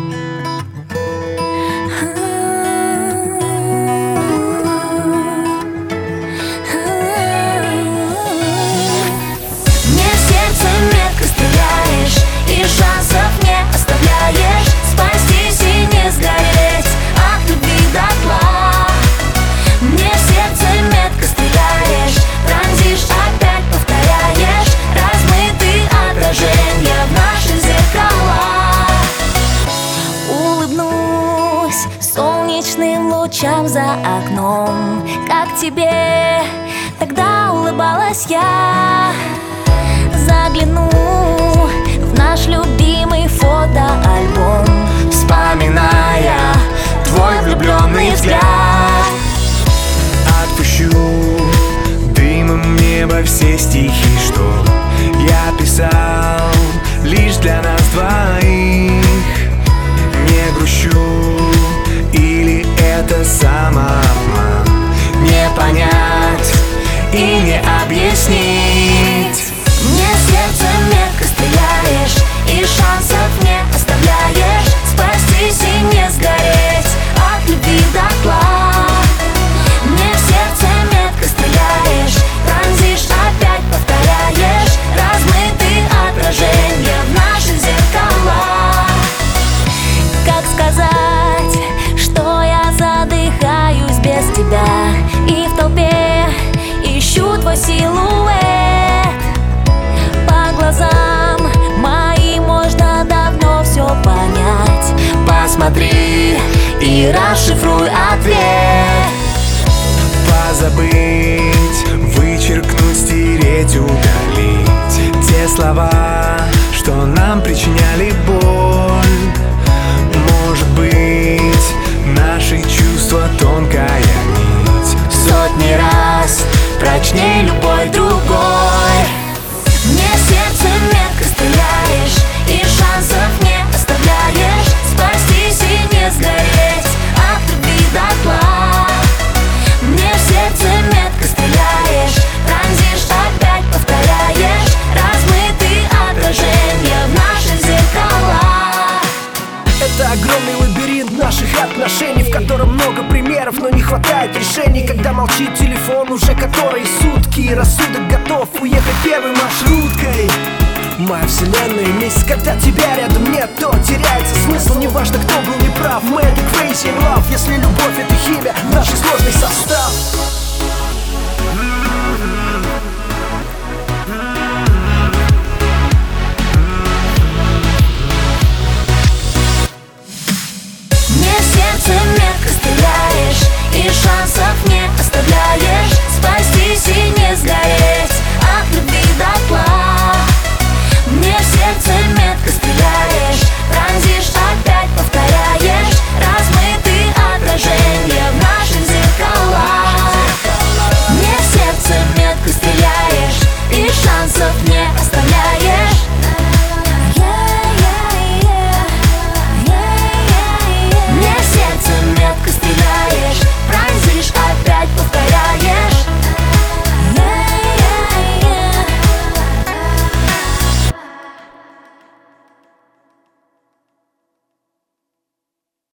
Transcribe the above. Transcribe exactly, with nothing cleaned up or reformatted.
солнечным лучам за окном. Как тебе тогда улыбалась я? Загляну в наш любимый фотоальбом, вспоминая твой влюбленный взгляд. Отпущу дымом небо все стихи, что я писал лишь для нас двоих. Не грущу, или это самообман? Не понять и не объяснить. Мне сердце метко стреляешь и шансов не оставляешь. Спастись и не сгореть от любви дотла. Мне в сердце метко стреляешь, пронзишь, опять повторяешь. Размытые отражения в наших зеркалах. Как сказать, что я задыхаюсь без тебя, и в толпе ищу твой силуэт. По глазам моим можно давно все понять. Посмотри и расшифруй ответ. Позабыть, вычеркнуть, стереть, удалить те слова, что нам причиняли боль. Может быть, наши чувства тонкая нить, сотни раз прочней любой другой. Мне сердце метко стреляешь и шансов не оставляешь. Спастись и не сгореть от любви дотла. Мне в сердце метко стреляешь, пронзишь, опять повторяешь. Размытые отражения в наших зеркалах. Это огромный лабиринт наших отношений, в котором много примеров, но не хватает решений. Когда молчит телефон уже которые сутки, и рассудок готов уехать первой маршруткой. Моя вселенная месяц, когда тебя рядом нет, то теряется смысл. Неважно, кто был неправ, мы это crazy in love. Если любовь — это химия, наш сложный состав.